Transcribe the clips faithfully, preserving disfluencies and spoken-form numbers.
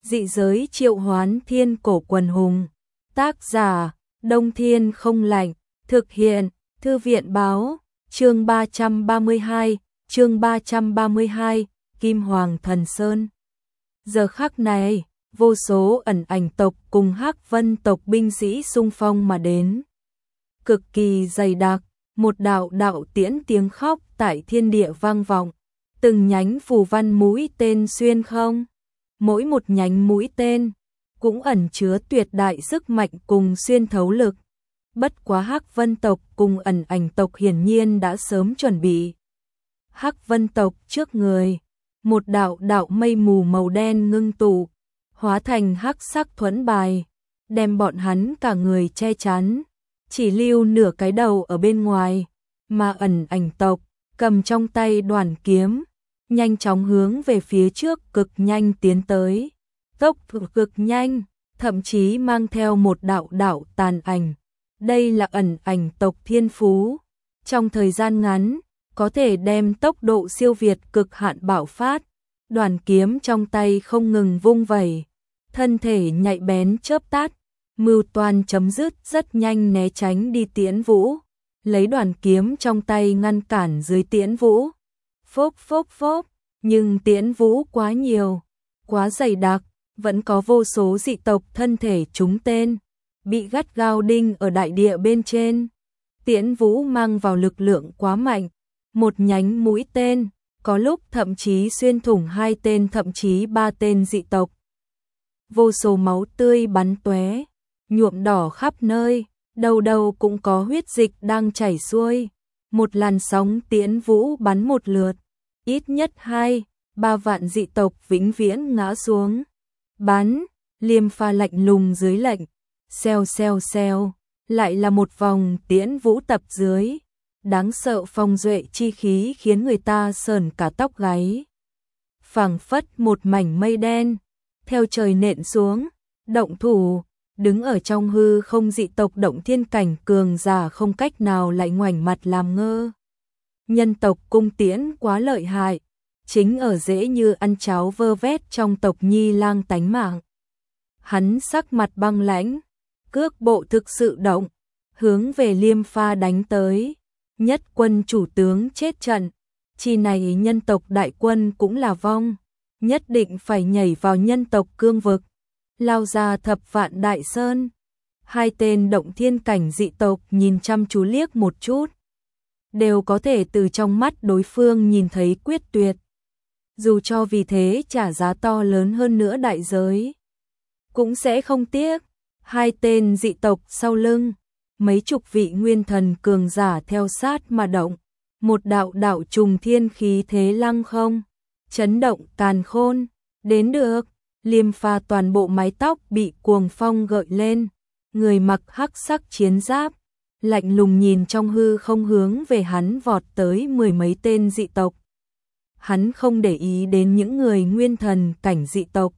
Dị giới triệu hoán thiên cổ quần hùng. Tác giả, Đông Thiên không lạnh. Thực hiện, Thư viện báo. Chương ba trăm ba mươi hai, chương ba trăm ba mươi hai, Kim Hoàng Thần Sơn. Giờ khắc này, vô số ẩn ảnh tộc cùng Hắc Vân tộc binh sĩ xung phong mà đến. Cực kỳ dày đặc, một đạo đạo tiễn tiếng khóc tại thiên địa vang vọng, từng nhánh phù văn mũi tên xuyên không. Mỗi một nhánh mũi tên cũng ẩn chứa tuyệt đại sức mạnh cùng xuyên thấu lực. Bất quá Hắc Vân tộc cùng ẩn ảnh tộc hiển nhiên đã sớm chuẩn bị. Hắc Vân tộc trước người, một đạo đạo mây mù màu đen ngưng tụ, hóa thành hắc sắc thuẫn bài, đem bọn hắn cả người che chắn, chỉ lưu nửa cái đầu ở bên ngoài, mà ẩn ảnh tộc cầm trong tay đoàn kiếm, nhanh chóng hướng về phía trước cực nhanh tiến tới. Tốc độ cực nhanh, thậm chí mang theo một đạo đạo tàn ảnh. Đây là ẩn ảnh tộc thiên phú, trong thời gian ngắn có thể đem tốc độ siêu việt cực hạn bạo phát. Đoàn kiếm trong tay không ngừng vung vẩy, thân thể nhạy bén chớp tắt, mưu toan chấm dứt rất nhanh né tránh đi Tiễn Vũ, lấy đoàn kiếm trong tay ngăn cản dưới Tiễn Vũ. Phốc phốc phốc, nhưng Tiễn Vũ quá nhiều, quá dày đặc, vẫn có vô số dị tộc thân thể trúng tên, bị gắt gao đinh ở đại địa bên trên. Tiễn Vũ mang vào lực lượng quá mạnh, một nhánh mũi tên, có lúc thậm chí xuyên thủng hai tên thậm chí ba tên dị tộc. Vô số máu tươi bắn tóe, nhuộm đỏ khắp nơi, đầu đầu cũng có huyết dịch đang chảy xuôi. Một làn sóng Tiễn Vũ bắn một lượt, ít nhất hai, ba vạn dị tộc vĩnh viễn ngã xuống. Bắn, Liêm Pha lạnh lùng dưới lệnh, xèo xèo xèo, lại là một vòng Tiễn Vũ tập dưới. Đáng sợ phong duệ chi khí khiến người ta sởn cả tóc gáy. Phảng phất một mảnh mây đen, theo trời nện xuống, động thủ, đứng ở trong hư không dị tộc động thiên cảnh cường giả không cách nào lại ngoảnh mặt làm ngơ. Nhân tộc cung Tiễn quá lợi hại, chính ở dễ như ăn cháo vơ vét trong tộc Nhi Lang tánh mạng. Hắn sắc mặt băng lãnh, cước bộ thực sự động, hướng về Liêm Pha đánh tới. Nhất quân chủ tướng chết trận, chi này nhân tộc đại quân cũng là vong, nhất định phải nhảy vào nhân tộc cương vực, lao ra thập vạn đại sơn. Hai tên động thiên cảnh dị tộc nhìn chăm chú liếc một chút, đều có thể từ trong mắt đối phương nhìn thấy quyết tuyệt. Dù cho vì thế trả giá to lớn hơn nữa đại giới, cũng sẽ không tiếc. Hai tên dị tộc sau lưng, mấy chục vị nguyên thần cường giả theo sát mà động, một đạo đạo trùng thiên khí thế lăng không, chấn động càn khôn. Đến được, Liêm Pha toàn bộ mái tóc bị cuồng phong gợi lên, người mặc hắc sắc chiến giáp, lạnh lùng nhìn trong hư không hướng về hắn vọt tới mười mấy tên dị tộc. Hắn không để ý đến những người nguyên thần cảnh dị tộc,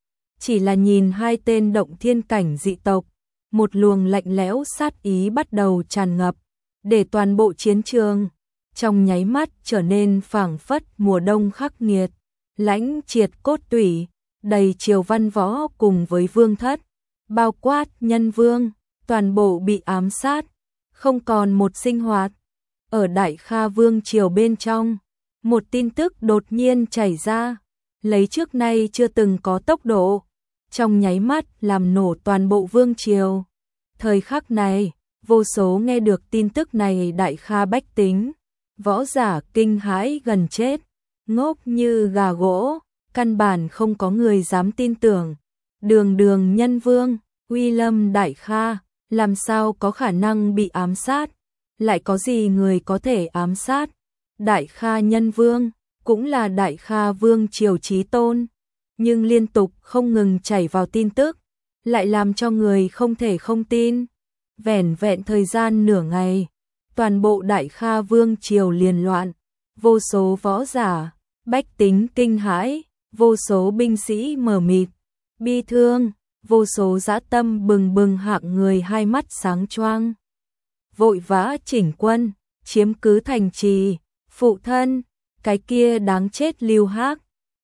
chỉ là nhìn hai tên động thiên cảnh dị tộc. Một luồng lạnh lẽo sát ý bắt đầu tràn ngập, để toàn bộ chiến trường trong nháy mắt trở nên phảng phất mùa đông khắc nghiệt, lãnh triệt cốt tủy, đầy triều văn võ cùng với vương thất, bao quát nhân vương, toàn bộ bị ám sát, không còn một sinh hoạt. Ở Đại Kha Vương triều bên trong, một tin tức đột nhiên chảy ra, lấy trước nay chưa từng có tốc độ, trong nháy mắt làm nổ toàn bộ vương triều. Thời khắc này, vô số nghe được tin tức này Đại Kha bách tính, võ giả kinh hãi gần chết, ngốc như gà gỗ, căn bản không có người dám tin tưởng. Đường đường nhân vương, uy lâm Đại Kha, làm sao có khả năng bị ám sát, lại có gì người có thể ám sát. Đại Kha nhân vương, cũng là Đại Kha vương triều chí tôn, nhưng liên tục không ngừng chảy vào tin tức, lại làm cho người không thể không tin. Vẻn vẹn thời gian nửa ngày, toàn bộ Đại Kha Vương triều liền loạn, vô số võ giả, bách tính kinh hãi, vô số binh sĩ mờ mịt, bi thương, vô số dã tâm bừng bừng hạng người hai mắt sáng choang. Vội vã chỉnh quân, chiếm cứ thành trì. Phụ thân, cái kia đáng chết Lưu Hắc,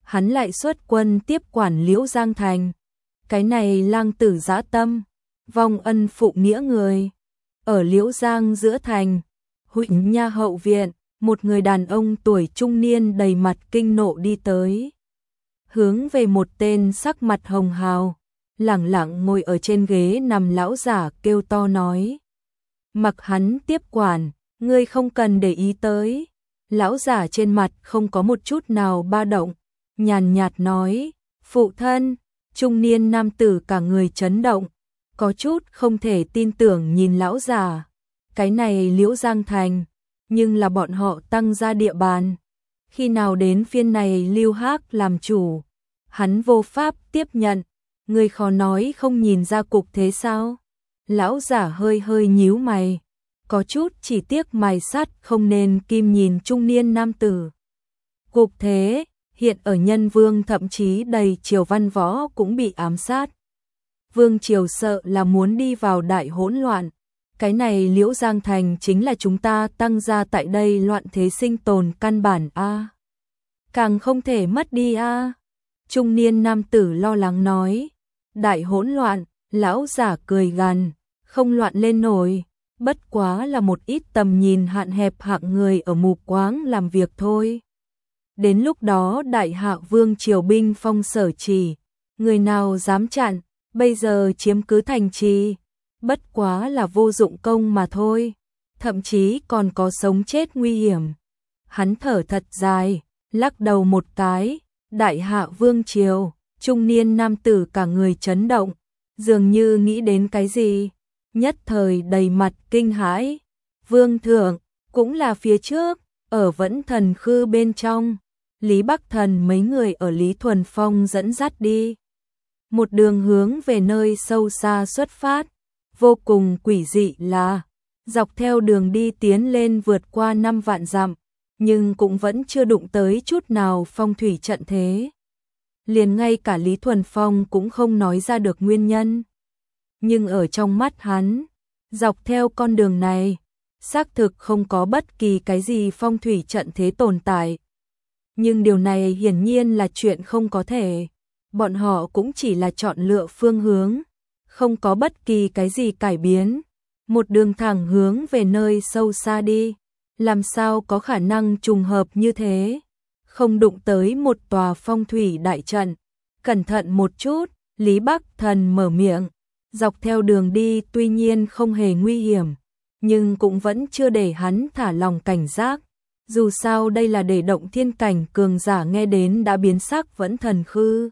hắn lại xuất quân tiếp quản Liễu Giang thành. Cái này lang tử dã tâm, vong ân phụ nghĩa người. Ở Liễu Giang giữa thành, Huỳnh Nha hậu viện, một người đàn ông tuổi trung niên đầy mặt kinh nộ đi tới. Hướng về một tên sắc mặt hồng hào, lẳng lặng ngồi ở trên ghế nằm lão giả kêu to nói. Mặc hắn tiếp quản, ngươi không cần để ý tới. Lão giả trên mặt không có một chút nào ba động, nhàn nhạt nói, phụ thân. Trung niên nam tử cả người chấn động, có chút không thể tin tưởng nhìn lão già. Cái này Liễu Giang thành, nhưng là bọn họ tăng ra địa bàn. Khi nào đến phiên này Lưu Hác làm chủ, hắn vô pháp tiếp nhận. Người khó nói không nhìn ra cục thế sao? Lão giả hơi hơi nhíu mày, có chút chỉ tiếc mài sắt không nên kim nhìn trung niên nam tử. Cục thế hiện ở Nhân Vương thậm chí đầy triều văn võ cũng bị ám sát. Vương triều sợ là muốn đi vào đại hỗn loạn. Cái này Liễu Giang thành chính là chúng ta tăng ra tại đây loạn thế sinh tồn căn bản a. Càng không thể mất đi a. Trung niên nam tử lo lắng nói. Đại hỗn loạn, lão giả cười gằn, không loạn lên nổi, bất quá là một ít tầm nhìn hạn hẹp hạng người ở mù quáng làm việc thôi. Đến lúc đó đại hạ vương triều binh phong sở trì, người nào dám chặn, bây giờ chiếm cứ thành trì, bất quá là vô dụng công mà thôi, thậm chí còn có sống chết nguy hiểm. Hắn thở thật dài, lắc đầu một cái, đại hạ vương triều, trung niên nam tử cả người chấn động, dường như nghĩ đến cái gì, nhất thời đầy mặt kinh hãi. Vương thượng, cũng là phía trước, ở Vẫn Thần Khư bên trong, Lý Bắc Thần mấy người ở Lý Thuần Phong dẫn dắt đi. Một đường hướng về nơi sâu xa xuất phát, vô cùng quỷ dị là, dọc theo đường đi tiến lên vượt qua năm vạn dặm, nhưng cũng vẫn chưa đụng tới chút nào phong thủy trận thế. Liền ngay cả Lý Thuần Phong cũng không nói ra được nguyên nhân. Nhưng ở trong mắt hắn, dọc theo con đường này, xác thực không có bất kỳ cái gì phong thủy trận thế tồn tại. Nhưng điều này hiển nhiên là chuyện không có thể. Bọn họ cũng chỉ là chọn lựa phương hướng, không có bất kỳ cái gì cải biến. Một đường thẳng hướng về nơi sâu xa đi, làm sao có khả năng trùng hợp như thế? Không đụng tới một tòa phong thủy đại trận. Cẩn thận một chút, Lý Bắc Thần mở miệng. Dọc theo đường đi tuy nhiên không hề nguy hiểm, nhưng cũng vẫn chưa để hắn thả lòng cảnh giác. Dù sao đây là để động thiên cảnh cường giả nghe đến đã biến sắc Vẫn Thần Khư.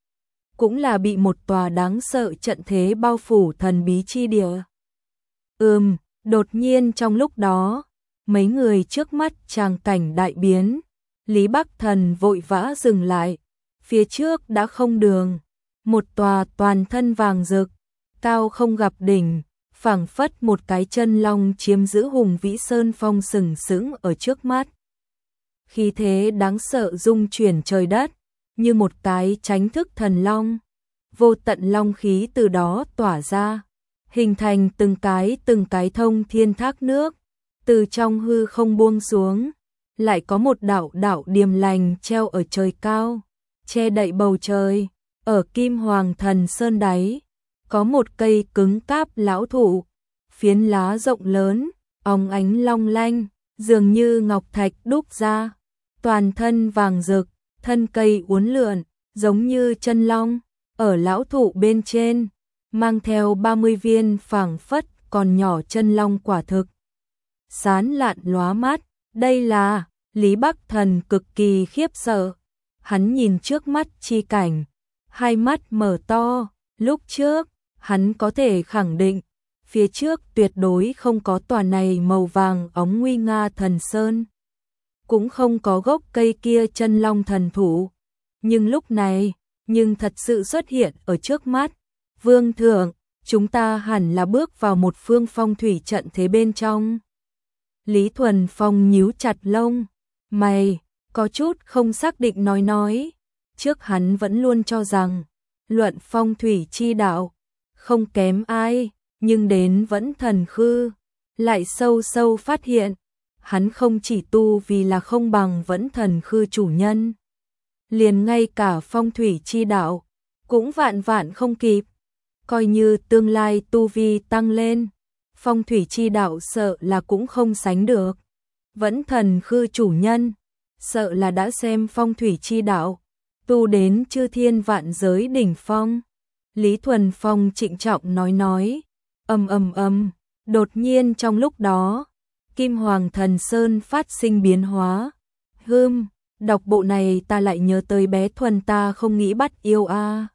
Cũng là bị một tòa đáng sợ trận thế bao phủ thần bí chi địa. Ừm, đột nhiên trong lúc đó, mấy người trước mắt tràng cảnh đại biến. Lý Bắc Thần vội vã dừng lại, phía trước đã không đường, một tòa toàn thân vàng rực, cao không gặp đỉnh, phảng phất một cái chân long chiếm giữ hùng vĩ sơn phong sừng sững ở trước mắt. Khí thế đáng sợ rung chuyển trời đất, như một cái chánh thức thần long, vô tận long khí từ đó tỏa ra, hình thành từng cái từng cái thông thiên thác nước, từ trong hư không buông xuống. Lại có một đạo đạo điềm lành treo ở trời cao, che đậy bầu trời. Ở Kim Hoàng Thần Sơn đáy, có một cây cứng cáp lão thụ, phiến lá rộng lớn, óng ánh long lanh, dường như ngọc thạch đúc ra, toàn thân vàng rực, thân cây uốn lượn, giống như chân long. Ở lão thụ bên trên, mang theo ba mươi viên phảng phất còn nhỏ chân long quả thực. Sán lạn lóa mắt. Đây là, Lý Bắc Thần cực kỳ khiếp sợ. Hắn nhìn trước mắt chi cảnh, hai mắt mở to. Lúc trước, hắn có thể khẳng định, phía trước tuyệt đối không có tòa này màu vàng óng nguy nga thần sơn. Cũng không có gốc cây kia chân long thần thụ. Nhưng lúc này, nhưng thật sự xuất hiện ở trước mắt. Vương thượng, chúng ta hẳn là bước vào một phương phong thủy trận thế bên trong. Lý Thuần Phong nhíu chặt lông mày, có chút không xác định nói nói. Trước hắn vẫn luôn cho rằng, luận phong thủy chi đạo, không kém ai, nhưng đến Vẫn Thần Khư, lại sâu sâu phát hiện, hắn không chỉ tu vì là không bằng Vẫn Thần Khư chủ nhân. liền ngay cả phong thủy chi đạo cũng vạn vạn không kịp. Coi như tương lai tu vi tăng lên, phong thủy chi đạo sợ là cũng không sánh được. Vẫn Thần Khư chủ nhân, sợ là đã xem phong thủy chi đạo, tu đến chư thiên vạn giới đỉnh phong. Lý Thuần Phong trịnh trọng nói nói, ầm ầm ầm, đột nhiên trong lúc đó, Kim Hoàng Thần Sơn phát sinh biến hóa. Hừm, đọc bộ này ta lại nhớ tới bé Thuần ta không nghĩ bắt yêu a. À.